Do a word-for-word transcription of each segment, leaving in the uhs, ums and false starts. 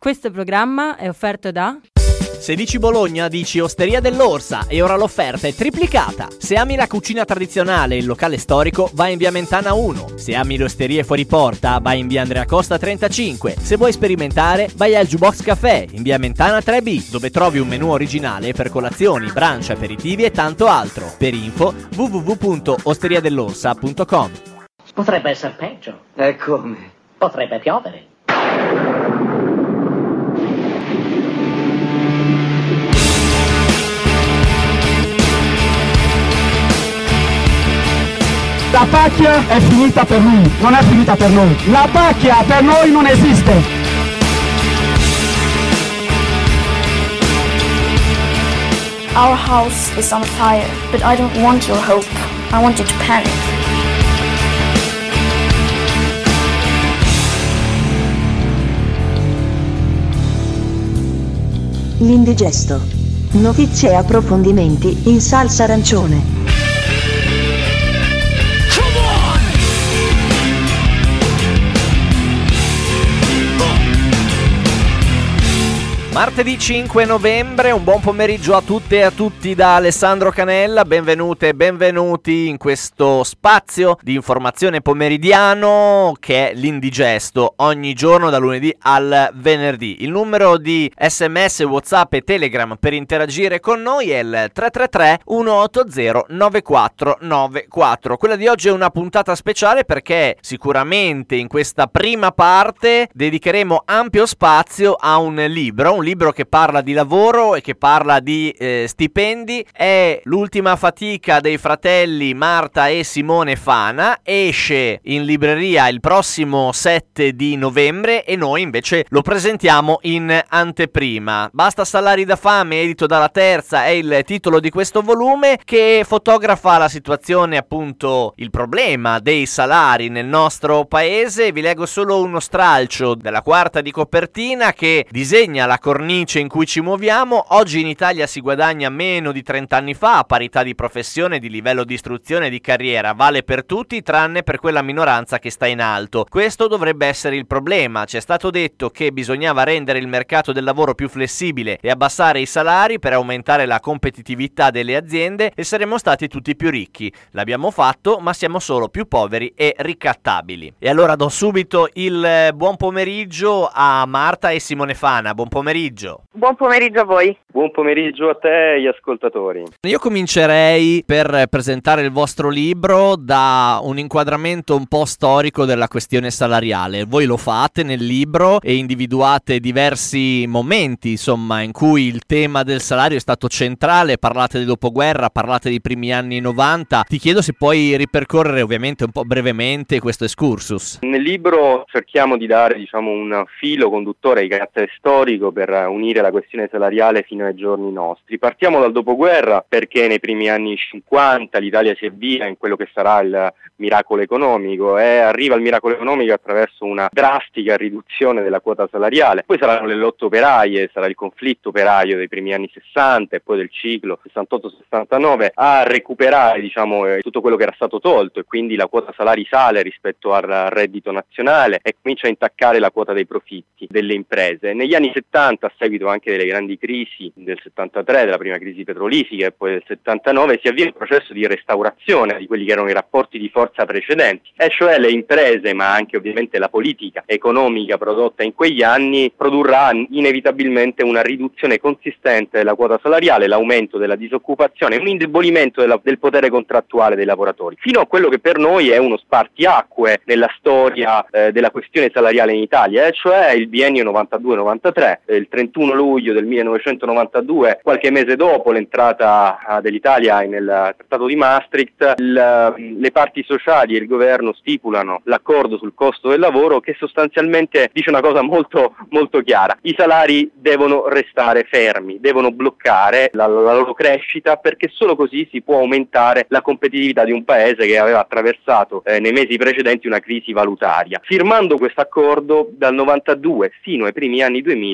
Questo programma è offerto da... Se dici Bologna, dici Osteria dell'Orsa e ora l'offerta è triplicata. Se ami la cucina tradizionale e il locale storico, vai in via Mentana uno. Se ami le osterie fuori porta, vai in via Andrea Costa trentacinque. Se vuoi sperimentare, vai al Jukebox Café in via Mentana tre B, dove trovi un menù originale per colazioni, brunch, aperitivi e tanto altro. Per info w w w punto osteria dell'orsa punto com. Potrebbe essere peggio. E come? Potrebbe piovere. La pacchia è finita per lui, non è finita per noi. La pacchia per noi non esiste. Our house is on fire, but I don't want your hope. I want you to panic. L'indigesto. Notizie e approfondimenti in salsa arancione. Martedì cinque novembre, un buon pomeriggio a tutte e a tutti da Alessandro Canella, benvenute e benvenuti in questo spazio di informazione pomeridiano che è l'Indigesto, ogni giorno da lunedì al venerdì. Il numero di sms, whatsapp e telegram per interagire con noi è il tre tre tre uno otto zero nove quattro nove quattro. Quella di oggi è una puntata speciale perché sicuramente in questa prima parte dedicheremo ampio spazio a un libro, un libro che parla di lavoro e che parla di eh, stipendi. È L'ultima fatica dei fratelli Marta e Simone Fana, esce in libreria il prossimo sette di novembre e noi invece lo presentiamo in anteprima. Basta salari da fame, edito dalla Terza, è il titolo di questo volume che fotografa la situazione, appunto il problema dei salari nel nostro paese. Vi leggo solo uno stralcio della quarta di copertina che disegna la cornice in cui ci muoviamo. Oggi in Italia si guadagna meno di trenta anni fa, a parità di professione, di livello di istruzione e di carriera. Vale per tutti tranne per quella minoranza che sta in alto. Questo dovrebbe essere il problema. Ci è stato detto che bisognava rendere il mercato del lavoro più flessibile e abbassare i salari per aumentare la competitività delle aziende e saremmo stati tutti più ricchi. L'abbiamo fatto, ma siamo solo più poveri e ricattabili. E allora do subito il buon pomeriggio a Marta e Simone Fana. Buon pomeriggio. Buon pomeriggio a voi. Buon pomeriggio a te e agli ascoltatori. Io comincerei per presentare il vostro libro da un inquadramento un po' storico della questione salariale. Voi lo fate nel libro e individuate diversi momenti, insomma, in cui il tema del salario è stato centrale. Parlate del dopoguerra, parlate dei primi anni novanta. Ti chiedo se puoi ripercorrere ovviamente un po' brevemente questo excursus. Nel libro cerchiamo di dare, diciamo, un filo conduttore di carattere storico per unire la questione salariale fino ai giorni nostri. Partiamo dal dopoguerra perché nei primi anni cinquanta l'Italia si avvia in quello che sarà il miracolo economico e arriva il miracolo economico attraverso una drastica riduzione della quota salariale. Poi saranno le lotte operaie, sarà il conflitto operaio dei primi anni sessanta e poi del ciclo sessantotto sessantanove a recuperare, diciamo, tutto quello che era stato tolto e quindi la quota salari sale rispetto al reddito nazionale e comincia a intaccare la quota dei profitti delle imprese. Negli anni settanta, a seguito anche delle grandi crisi del settantatré, della prima crisi petrolifera e poi del settantanove, si avvia il processo di restaurazione di quelli che erano i rapporti di forza precedenti, e cioè le imprese, ma anche ovviamente la politica economica prodotta in quegli anni, produrrà inevitabilmente una riduzione consistente della quota salariale, l'aumento della disoccupazione e un indebolimento della, del potere contrattuale dei lavoratori, fino a quello che per noi è uno spartiacque nella storia eh, della questione salariale in Italia, e cioè il biennio novantadue novantatré, eh, il trentuno luglio del millenovecentonovantadue, qualche mese dopo l'entrata uh, dell'Italia nel Trattato di Maastricht, il, le parti sociali e il governo stipulano l'accordo sul costo del lavoro che sostanzialmente dice una cosa molto molto chiara: i salari devono restare fermi, devono bloccare la, la loro crescita, perché solo così si può aumentare la competitività di un paese che aveva attraversato eh, nei mesi precedenti una crisi valutaria. Firmando questo accordo dal novantadue fino ai primi anni duemila, sostanzialmente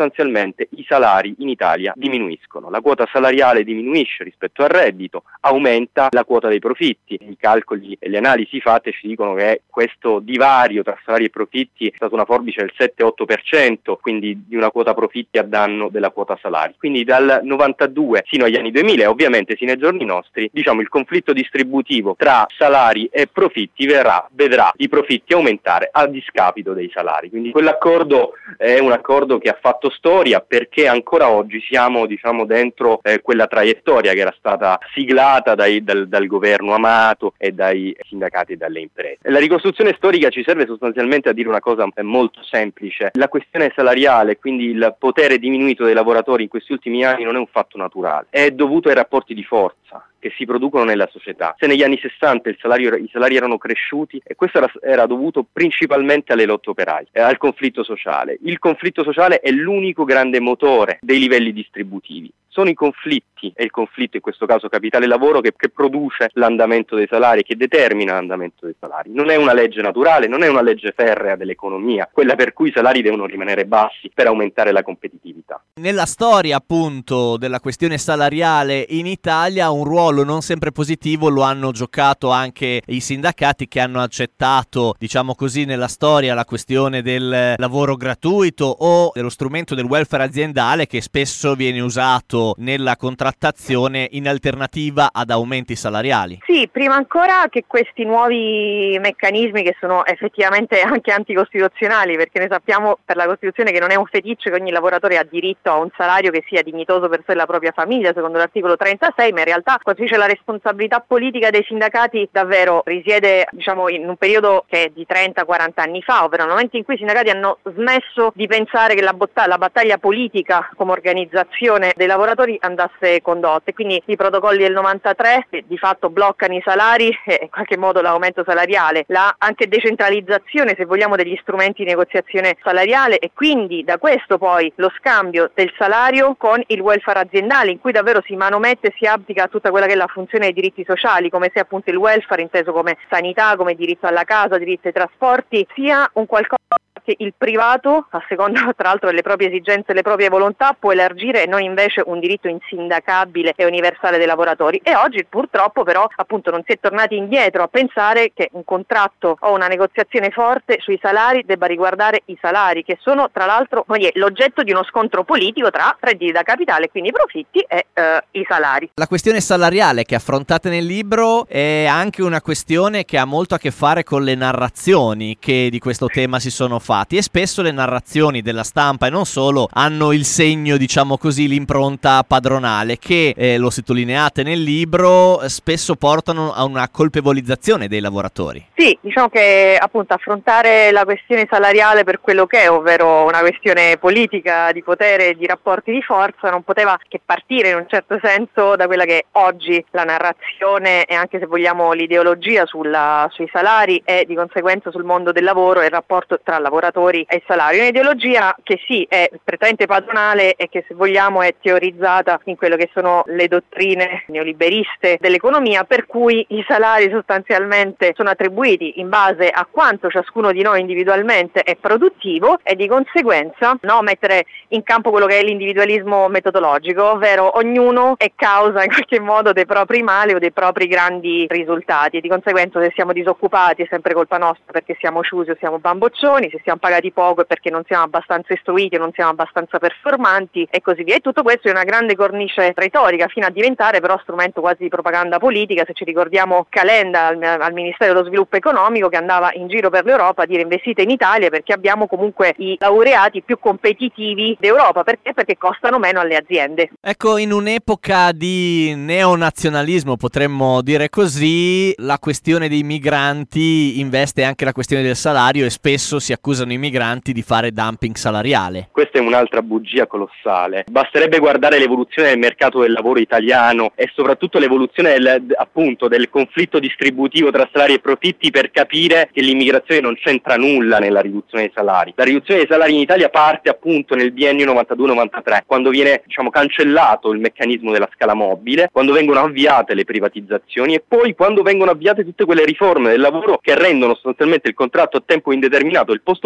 sostanzialmente i salari in Italia diminuiscono. La quota salariale diminuisce rispetto al reddito, aumenta la quota dei profitti. I calcoli e le analisi fatte ci dicono che questo divario tra salari e profitti è stata una forbice del sette otto per cento, quindi di una quota profitti a danno della quota salari. Quindi dal novantadue fino agli anni duemila e ovviamente sino ai giorni nostri, diciamo, il conflitto distributivo tra salari e profitti verrà, vedrà i profitti aumentare a discapito dei salari. Quindi quell'accordo è un accordo che ha fatto storia, perché ancora oggi siamo, diciamo, dentro eh, quella traiettoria che era stata siglata dai, dal, dal governo Amato e dai sindacati e dalle imprese. La ricostruzione storica ci serve sostanzialmente a dire una cosa molto semplice: la questione salariale, quindi il potere diminuito dei lavoratori in questi ultimi anni, non è un fatto naturale, è dovuto ai rapporti di forza che si producono nella società. Se negli anni sessanta il salario, i salari erano cresciuti, e questo era, era dovuto principalmente alle lotte operaie, eh, al conflitto sociale. Il conflitto sociale è l'unico grande motore dei livelli distributivi. Sono i conflitti, e il conflitto in questo caso capitale-lavoro, che, che produce l'andamento dei salari, che determina l'andamento dei salari. Non è una legge naturale, non è una legge ferrea dell'economia, quella per cui i salari devono rimanere bassi per aumentare la competitività. Nella storia, appunto, della questione salariale in Italia, un ruolo non sempre positivo lo hanno giocato anche i sindacati, che hanno accettato, diciamo così, nella storia la questione del lavoro gratuito o dello strumento del welfare aziendale, che spesso viene usato nella contrattazione in alternativa ad aumenti salariali. Sì, prima ancora che questi nuovi meccanismi, che sono effettivamente anche anticostituzionali, perché noi sappiamo per la Costituzione che non è un feticcio, che ogni lavoratore ha diritto a un salario che sia dignitoso per sé e la propria famiglia, secondo l'articolo trentasei, ma in realtà quando si dice la responsabilità politica dei sindacati davvero risiede, diciamo, in un periodo che è di trenta quaranta anni fa, ovvero nel momento in cui i sindacati hanno smesso di pensare che la, botta- la battaglia politica come organizzazione dei lavoratori andasse condotta, e quindi i protocolli del novantatré che di fatto bloccano i salari e in qualche modo l'aumento salariale, la anche decentralizzazione, se vogliamo, degli strumenti di negoziazione salariale, e quindi da questo poi lo scambio del salario con il welfare aziendale, in cui davvero si manomette e si abdica a tutta quella che è la funzione dei diritti sociali, come se appunto il welfare, inteso come sanità, come diritto alla casa, diritto ai trasporti, sia un qualcosa che il privato, a seconda tra l'altro delle proprie esigenze e le proprie volontà, può elargire, e non invece un diritto insindacabile e universale dei lavoratori. E oggi purtroppo però appunto non si è tornati indietro a pensare che un contratto o una negoziazione forte sui salari debba riguardare i salari, che sono tra l'altro l'oggetto di uno scontro politico tra redditi da capitale, quindi i profitti, e eh, i salari. La questione salariale che affrontate nel libro è anche una questione che ha molto a che fare con le narrazioni che di questo tema si sono fatte, e spesso le narrazioni della stampa e non solo hanno il segno, diciamo così, l'impronta padronale, che eh, lo sottolineate nel libro, spesso portano a una colpevolizzazione dei lavoratori. Sì, diciamo che appunto affrontare la questione salariale per quello che è, ovvero una questione politica di potere e di rapporti di forza, non poteva che partire in un certo senso da quella che oggi la narrazione, e anche se vogliamo l'ideologia sulla, sui salari, e di conseguenza sul mondo del lavoro e il rapporto tra lavoratori e il salario. Un'ideologia che sì è prettamente padronale e che, se vogliamo, è teorizzata in quello che sono le dottrine neoliberiste dell'economia, per cui i salari sostanzialmente sono attribuiti in base a quanto ciascuno di noi individualmente è produttivo, e di conseguenza no, mettere in campo quello che è l'individualismo metodologico, ovvero ognuno è causa in qualche modo dei propri mali o dei propri grandi risultati, e di conseguenza se siamo disoccupati è sempre colpa nostra perché siamo ciusi o siamo bamboccioni, se siamo pagati poco è perché non siamo abbastanza istruiti o non siamo abbastanza performanti, e così via. E tutto questo è una grande cornice retorica, fino a diventare però strumento quasi di propaganda politica. Se ci ricordiamo Calenda al, al Ministero dello Sviluppo Economico, che andava in giro per l'Europa a dire: investite in Italia perché abbiamo comunque i laureati più competitivi d'Europa. Perché? Perché costano meno alle aziende. Ecco, in un'epoca di neonazionalismo, potremmo dire così, la questione dei migranti investe anche la questione del salario, e spesso si accusano i migranti di fare dumping salariale. Questa è un'altra bugia colossale. Basterebbe guardare l'evoluzione del mercato del lavoro italiano e soprattutto l'evoluzione del, appunto, del conflitto distributivo tra salari e profitti per capire che l'immigrazione non c'entra nulla nella riduzione dei salari. La riduzione dei salari in Italia parte appunto nel biennio novantadue novantatré, quando viene, diciamo, cancellato il meccanismo della scala mobile, quando vengono avviate le privatizzazioni, e poi quando vengono avviate tutte quelle riforme del lavoro che rendono sostanzialmente il contratto a tempo indeterminato, il posto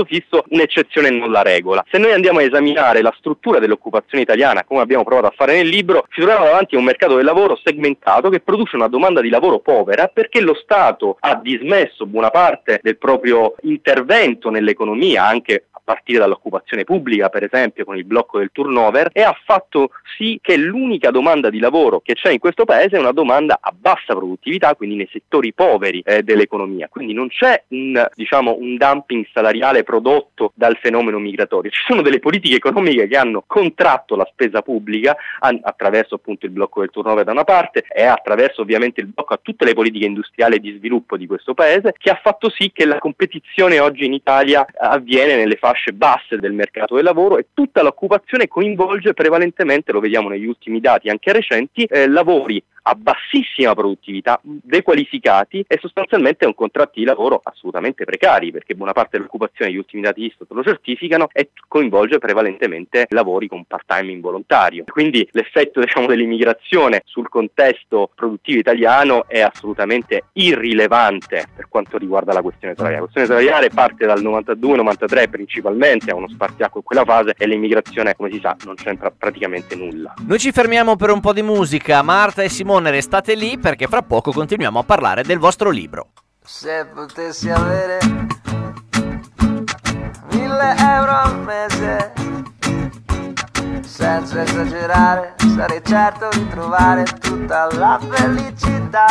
posto fisso un'eccezione e non la regola. Se noi andiamo a esaminare la struttura dell'occupazione italiana, come abbiamo provato a fare nel libro, ci troviamo davanti a un mercato del lavoro segmentato che produce una domanda di lavoro povera perché lo Stato ha dismesso buona parte del proprio intervento nell'economia, anche a partire dall'occupazione pubblica, per esempio con il blocco del turnover, e ha fatto sì che l'unica domanda di lavoro che c'è in questo paese è una domanda a bassa produttività, quindi nei settori poveri eh, dell'economia. Quindi non c'è un, diciamo, un dumping salariale prodotto dal fenomeno migratorio, ci sono delle politiche economiche che hanno contratto la spesa pubblica an- attraverso appunto il blocco del turnover da una parte e attraverso ovviamente il blocco a tutte le politiche industriali e di sviluppo di questo paese, che ha fatto sì che la competizione oggi in Italia avviene nelle fasce basse del mercato del lavoro e tutta l'occupazione coinvolge prevalentemente, lo vediamo negli ultimi dati anche recenti, eh, lavori a bassissima produttività, dequalificati e sostanzialmente un contratti di lavoro assolutamente precari, perché buona parte dell'occupazione, gli ultimi dati Istat lo certificano, e coinvolge prevalentemente lavori con part-time involontario. Quindi l'effetto, diciamo, dell'immigrazione sul contesto produttivo italiano è assolutamente irrilevante per quanto riguarda la questione salariale. La questione salariale parte dal novantadue novantatré principalmente, ha uno spartiacque in quella fase, e l'immigrazione, come si sa, non c'entra praticamente nulla. Noi ci fermiamo per un po' di musica. Marta e Simone, restate lì perché fra poco continuiamo a parlare del vostro libro. Se potessi avere mille euro al mese, senza esagerare, sarei certo di trovare tutta la felicità.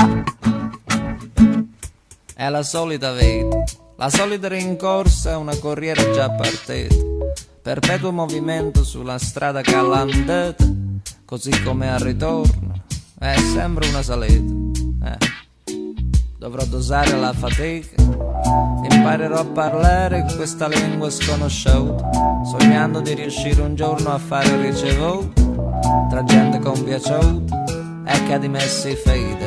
È la solita vita, la solita rincorsa, una corriera già partita, perpetuo movimento sulla strada calandata, così come al ritorno è sempre una salita. Eh. Dovrò dosare la fatica, imparerò a parlare questa lingua sconosciuta, sognando di riuscire un giorno a fare ricevuto tra gente compiaciuta e che di me si fida.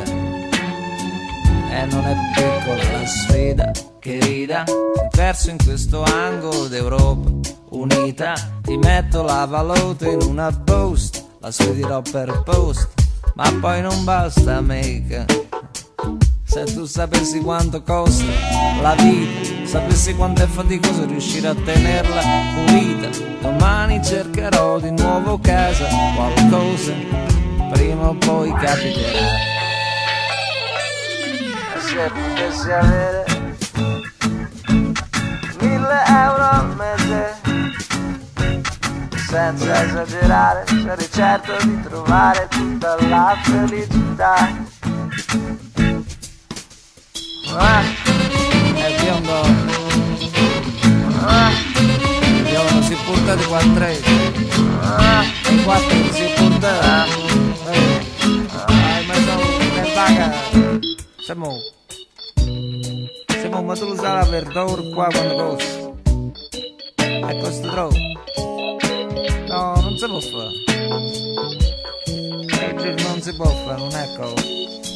E non è piccola la sfida che rida, perso in questo angolo d'Europa unita, ti metto la valuta in una busta, la spedirò per posta, ma poi non basta mica. Se tu sapessi quanto costa la vita, sapessi quanto è faticoso riuscire a tenerla pulita, domani cercherò di nuovo casa, qualcosa prima o poi capiterà. Se potessi avere mille euro al mese, senza esagerare, sarei certo di trovare tutta la felicità. Ah, è il biondo, ah, il biondo si porta di quattro, ah, i quattro si porta, ah, ma sono nel vaga, siamo, siamo, ma tu lo sai la verdura qua quando costa, e costa troppo, no, non si può fare, non si può fare, non è cosa.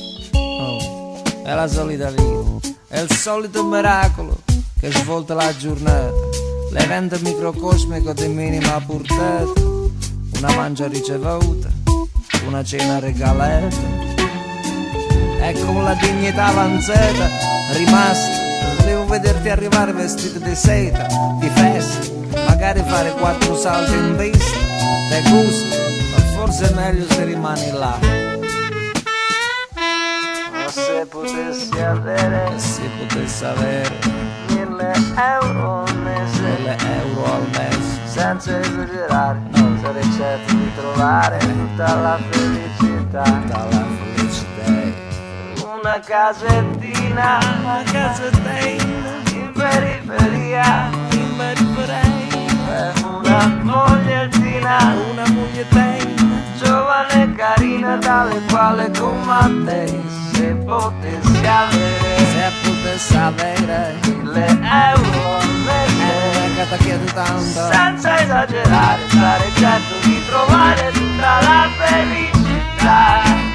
È la solita vita, è il solito miracolo che svolta la giornata, l'evento microcosmico di minima portata, una mangia ricevuta, una cena regalata, e con la dignità avanzata rimasta, devo vederti arrivare vestito di seta, di festa, magari fare quattro salti in vista, te gusta, ma forse è meglio se rimani là. Se potessi avere, se potessi avere mille euro al mese, mille euro al mese, senza esagerare, no, sarei certo di trovare tutta la felicità, tutta la felicità. Una casettina, una casettina in periferia, in periferia, una mogliettina, una mogliettina, giovane e carina, tale quale come te. Se potessi avere, se potessi avere mille euro al mese, che ti chiedo tanto, senza esagerare, sarei certo di trovare tutta la felicità.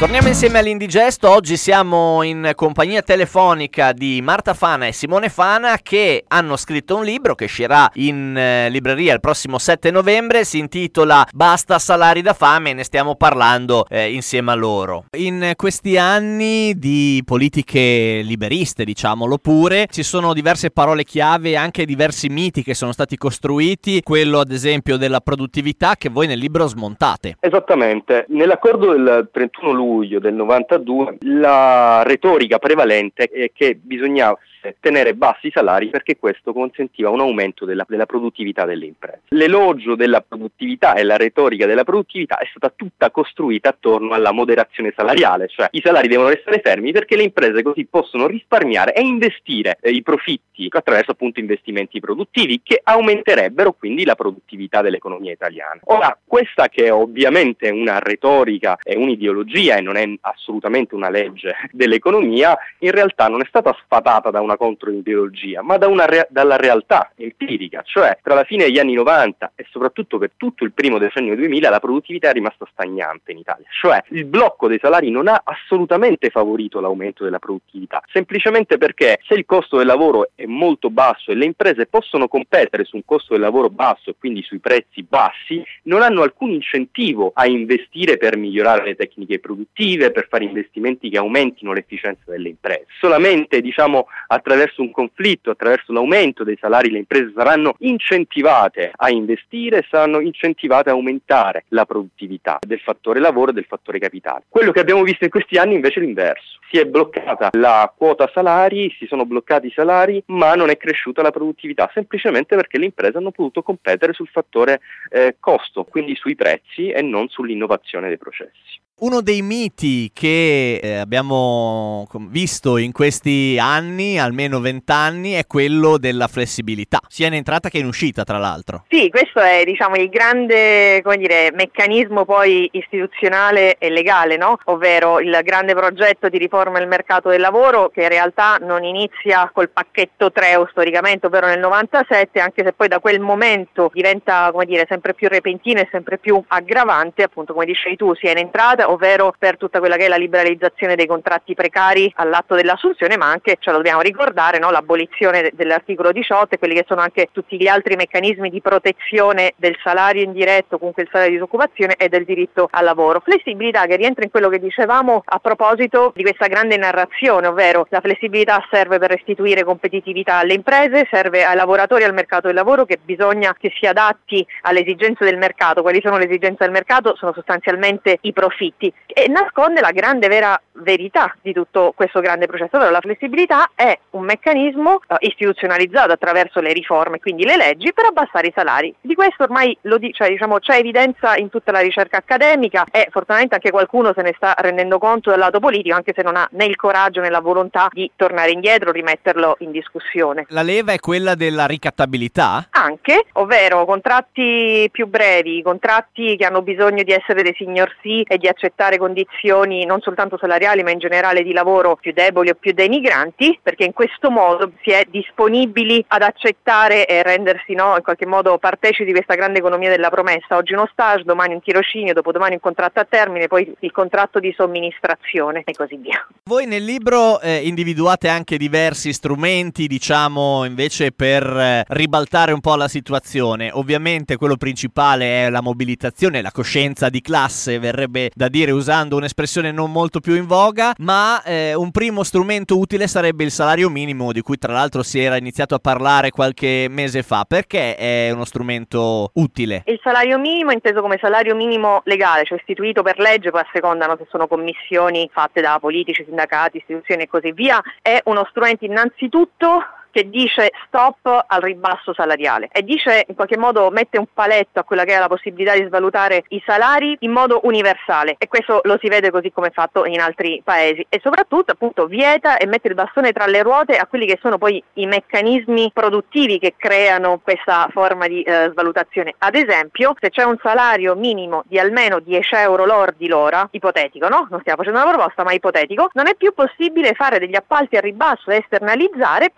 Torniamo insieme all'Indigesto. Oggi siamo in compagnia telefonica di Marta Fana e Simone Fana, che hanno scritto un libro che uscirà in eh, libreria il prossimo sette novembre. Si intitola Basta salari da fame e ne stiamo parlando eh, insieme a loro. In questi anni di politiche liberiste, diciamolo pure, ci sono diverse parole chiave e anche diversi miti che sono stati costruiti, quello ad esempio della produttività che voi nel libro smontate. Esattamente, nell'accordo del trentuno luglio del novantadue la retorica prevalente è che bisognava tenere bassi i salari perché questo consentiva un aumento della, della produttività delle imprese. L'elogio della produttività e la retorica della produttività è stata tutta costruita attorno alla moderazione salariale, cioè i salari devono restare fermi perché le imprese così possono risparmiare e investire eh, i profitti attraverso appunto investimenti produttivi che aumenterebbero quindi la produttività dell'economia italiana. Ora, questa che è ovviamente una retorica e un'ideologia e non è assolutamente una legge dell'economia, in realtà non è stata sfatata da una controideologia, ma da una rea- dalla realtà empirica, cioè tra la fine degli anni novanta e soprattutto per tutto il primo decennio duemila la produttività è rimasta stagnante in Italia, cioè il blocco dei salari non ha assolutamente favorito l'aumento della produttività, semplicemente perché se il costo del lavoro è molto basso e le imprese possono competere su un costo del lavoro basso e quindi sui prezzi bassi, non hanno alcun incentivo a investire per migliorare le tecniche produttive, per fare investimenti che aumentino l'efficienza delle imprese. Solamente, diciamo, attraverso un conflitto, attraverso l'aumento dei salari, le imprese saranno incentivate a investire, saranno incentivate a aumentare la produttività del fattore lavoro e del fattore capitale. Quello che abbiamo visto in questi anni invece è l'inverso. Si è bloccata la quota salari, si sono bloccati i salari, ma non è cresciuta la produttività, semplicemente perché le imprese hanno potuto competere sul fattore eh, costo, quindi sui prezzi e non sull'innovazione dei processi. Uno dei miti che eh, abbiamo visto in questi anni, almeno vent'anni, è quello della flessibilità, sia in entrata che in uscita, tra l'altro. Sì, questo è, diciamo, il grande, come dire, meccanismo poi istituzionale e legale, no? Ovvero il grande progetto di riforma del mercato del lavoro, che in realtà non inizia col pacchetto Treo storicamente, ovvero nel novantasette, anche se poi da quel momento diventa, come dire, sempre più repentino e sempre più aggravante, appunto come dicevi tu, sia in entrata, ovvero per tutta quella che è la liberalizzazione dei contratti precari all'atto dell'assunzione, ma anche, ce lo dobbiamo ricordare, no, l'abolizione dell'articolo diciotto e quelli che sono anche tutti gli altri meccanismi di protezione del salario indiretto, comunque il salario di disoccupazione e del diritto al lavoro. Flessibilità che rientra in quello che dicevamo a proposito di questa grande narrazione, ovvero la flessibilità serve per restituire competitività alle imprese, serve ai lavoratori e al mercato del lavoro, che bisogna che si adatti alle esigenze del mercato. Quali sono le esigenze del mercato? Sono sostanzialmente i profitti. E nasconde la grande vera verità di tutto questo grande processo, ovvero la flessibilità è un meccanismo uh, istituzionalizzato attraverso le riforme, quindi le leggi, per abbassare i salari. Di questo ormai lo di- cioè, diciamo, c'è evidenza in tutta la ricerca accademica e fortunatamente anche qualcuno se ne sta rendendo conto dal lato politico, anche se non ha né il coraggio né la volontà di tornare indietro, rimetterlo in discussione. La leva è quella della ricattabilità? Anche, ovvero contratti più brevi, contratti che hanno bisogno di essere dei signor sì e di accettare condizioni non soltanto salariali ma in generale di lavoro più deboli o più denigranti, perché in questo modo si è disponibili ad accettare e rendersi, no, in qualche modo partecipi di questa grande economia della promessa. Oggi uno stage, domani un tirocinio, dopodomani un contratto a termine, poi il contratto di somministrazione e così via. Voi nel libro eh, individuate anche diversi strumenti, diciamo, invece per eh, ribaltare un po' la situazione. Ovviamente quello principale è la mobilitazione, la coscienza di classe, verrebbe da dire usando un'espressione non molto più in voga, ma eh, un primo strumento utile sarebbe il salario minimo, di cui tra l'altro si era iniziato a parlare qualche mese fa. Perché è uno strumento utile? Il salario minimo, inteso come salario minimo legale, cioè istituito per legge, poi a seconda, no, se sono commissioni fatte da politici, sindacati, istituzioni e così via, è uno strumento innanzitutto che dice stop al ribasso salariale e dice, in qualche modo, mette un paletto a quella che è la possibilità di svalutare i salari in modo universale, e questo lo si vede così come è fatto in altri paesi, e soprattutto appunto vieta e mette il bastone tra le ruote a quelli che sono poi i meccanismi produttivi che creano questa forma di eh, svalutazione. Ad esempio, se c'è un salario minimo di almeno dieci euro lordi l'ora, ipotetico, no? Non stiamo facendo una proposta ma ipotetico, non è più possibile fare degli appalti a ribasso e esternalizzare proprio per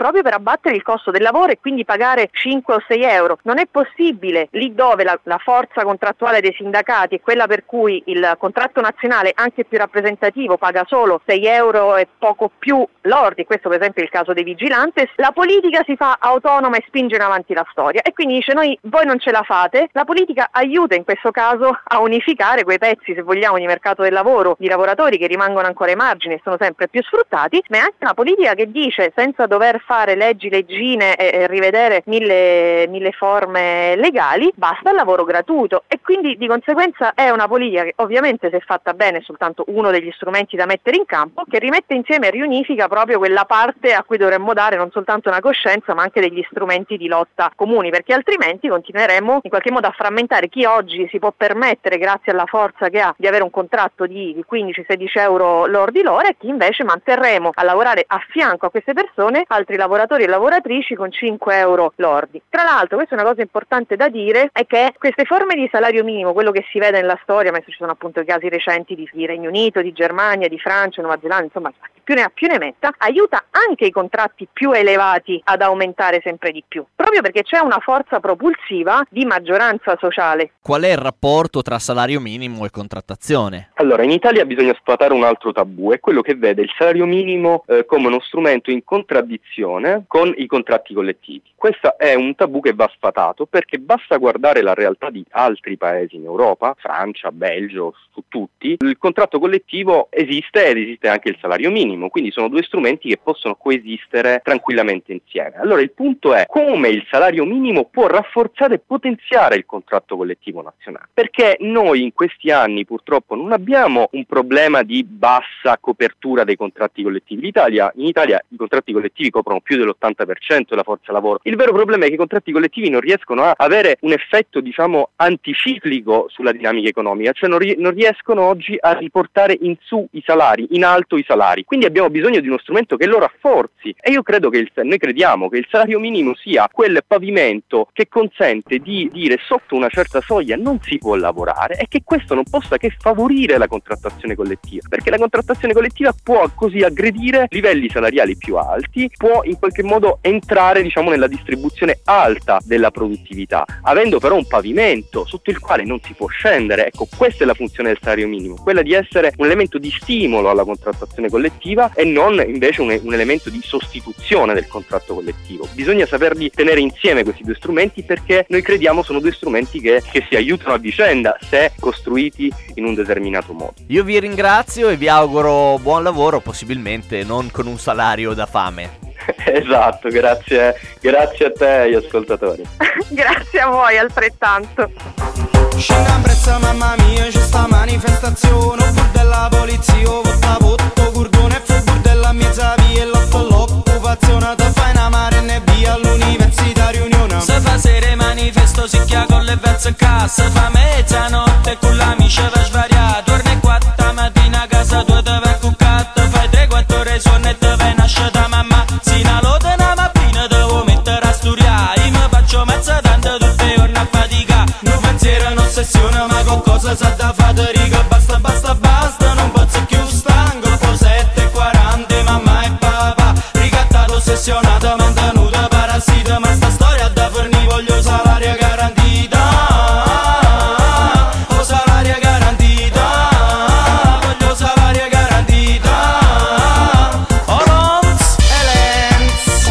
abbattere il costo del lavoro e quindi pagare cinque o sei euro. Non è possibile, lì dove la, la forza contrattuale dei sindacati è quella per cui il contratto nazionale, anche più rappresentativo, paga solo sei euro e poco più lordi, questo per esempio è il caso dei vigilantes, la politica si fa autonoma e spinge in avanti la storia e quindi dice noi voi non ce la fate, la politica aiuta in questo caso a unificare quei pezzi, se vogliamo, di mercato del lavoro, di lavoratori che rimangono ancora ai margini e sono sempre più sfruttati, ma è anche una politica che dice, senza dover fare leggi, leggine e, e rivedere mille, mille forme legali, basta il lavoro gratuito e quindi di conseguenza è una politica che ovviamente, se fatta bene, è soltanto uno degli strumenti da mettere in campo, che rimette insieme e riunifica proprio quella parte a cui dovremmo dare non soltanto una coscienza ma anche degli strumenti di lotta comuni, perché altrimenti continueremo in qualche modo a frammentare chi oggi si può permettere, grazie alla forza che ha, di avere un contratto di quindici sedici euro lordi l'ora e chi invece manterremo a lavorare a fianco a queste persone altri lavoratori e lavoratrici con cinque euro lordi. Tra l'altro, questa è una cosa importante da dire, è che queste forme di salario minimo, quello che si vede nella storia, ma ci sono appunto i casi recenti di, di Regno Unito, di Germania, di Francia, Nuova Zelanda, insomma più ne ha più ne metta, aiuta anche i contratti più elevati ad aumentare sempre di più, proprio perché c'è una forza propulsiva di maggioranza sociale. Qual è il rapporto tra salario minimo e contrattazione? Allora, in Italia bisogna sfatare un altro tabù, è quello che vede il salario minimo eh, come uno strumento in contraddizione con i contratti collettivi. Questo è un tabù che va sfatato, perché basta guardare la realtà di altri paesi in Europa, Francia, Belgio, su tutti, il contratto collettivo esiste ed esiste anche il salario minimo, quindi sono due strumenti che possono coesistere tranquillamente insieme. Allora il punto è come il salario minimo può rafforzare e potenziare il contratto collettivo nazionale, perché noi in questi anni purtroppo non abbiamo un problema di bassa copertura dei contratti collettivi. L'Italia, in Italia i contratti collettivi coprono più dell'ottanta per cento della forza lavoro. Il vero problema è che i contratti collettivi non riescono a avere un effetto, diciamo, anticiclico sulla dinamica economica, cioè non, ri- non riescono oggi a riportare in su i salari, in alto i salari. Quindi abbiamo bisogno di uno strumento che lo rafforzi e io credo che il, noi crediamo che il salario minimo sia quel pavimento che consente di dire sotto una certa soglia non si può lavorare e che questo non possa che favorire la contrattazione collettiva, perché la contrattazione collettiva può così aggredire livelli salariali più alti, può in qualche modo entrare, diciamo, nella distribuzione alta della produttività, avendo però un pavimento sotto il quale non si può scendere. Ecco, questa è la funzione del salario minimo, quella di essere un elemento di stimolo alla contrattazione collettiva e non invece un, un elemento di sostituzione del contratto collettivo. Bisogna saperli tenere insieme questi due strumenti, perché noi crediamo sono due strumenti che, che si aiutano a vicenda se costruiti in un determinato modo. Io vi ringrazio e vi auguro buon lavoro, possibilmente non con un salario da fame. Esatto, grazie, grazie a te e agli ascoltatori. Grazie a voi altrettanto. Scena prezza mamma mia, c'è sta manifestazione, burdella polizia, votta votto, cordone e fu burdella mezza via e l'otto l'occupazione, te fai una marenne via all'università riunione. Se fa sere manifesto si chia con le vezze a casa, fa mezzanotte con l'amici va svariato, torna e quattro mattina a casa tua te vai cuccato, fai tre quattro ore sonno e te vai nascita mamma, si na lode una mattina te vuoi mettere a studiare, io mi faccio mezza tanto tutte le giorni a fatica, non pensiero non ossessione ma con cosa sa da fare, riga basta basta basta, non posso più stanco, po' sette e quaranta mamma e papà, ricattato ossessionato mantenuto parassita, ma sta storia da forni voglio salario garantita, oh salario garantita, voglio salario garantita, oh Lons e Lenz.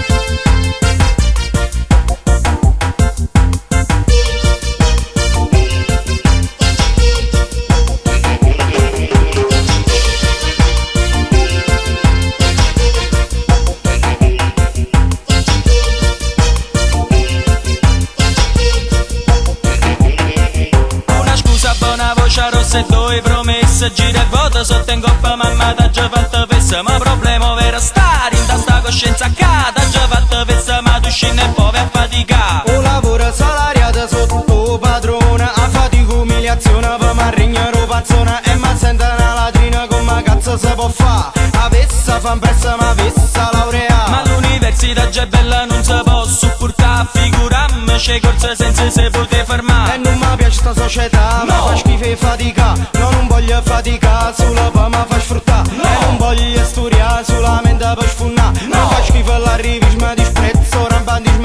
Una scusa buona voce rossa e due promesse, gira e vota sotto in coppa mamma t'ha già fatto pessa, ma problema vero stare in tasta coscienza accada, t'ha già fatto pessa ma tu scendi e poi a fatica. Un lavoro salariato sotto padrona, a fatica umiliazione per marrignare pazzona e ma sente una latrina come cazzo si può fa, avessa fa impressa ma avessa laurea, ma l'università già è bella non si può supportare, figurammi c'è corsa senza se poter fermare e non mi piace sta società, no. Mi fa schifo e fatica, no non voglio faticare, sulla pa mi fa sfruttare, no. E non voglio studiare, solamente per sfunnare, no. Mi fa schifo l'arrivismo di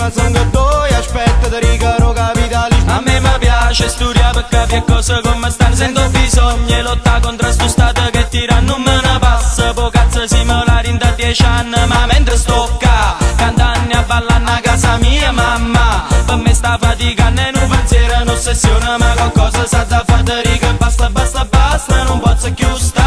ma sono che due aspetta di ricaro capitalismo. A me mi piace studiare per capire cose come stanno. Sento bisogno di lottare contro sto stato che tira non me ne passa. Po' cazzo similari da dieci anni, ma mentre sto qua cantando a ballare a casa mia mamma. Per me sta fatica non è un pensiero, un'ossessione, ma qualcosa sa da fare, che basta, basta, basta, non posso più stare.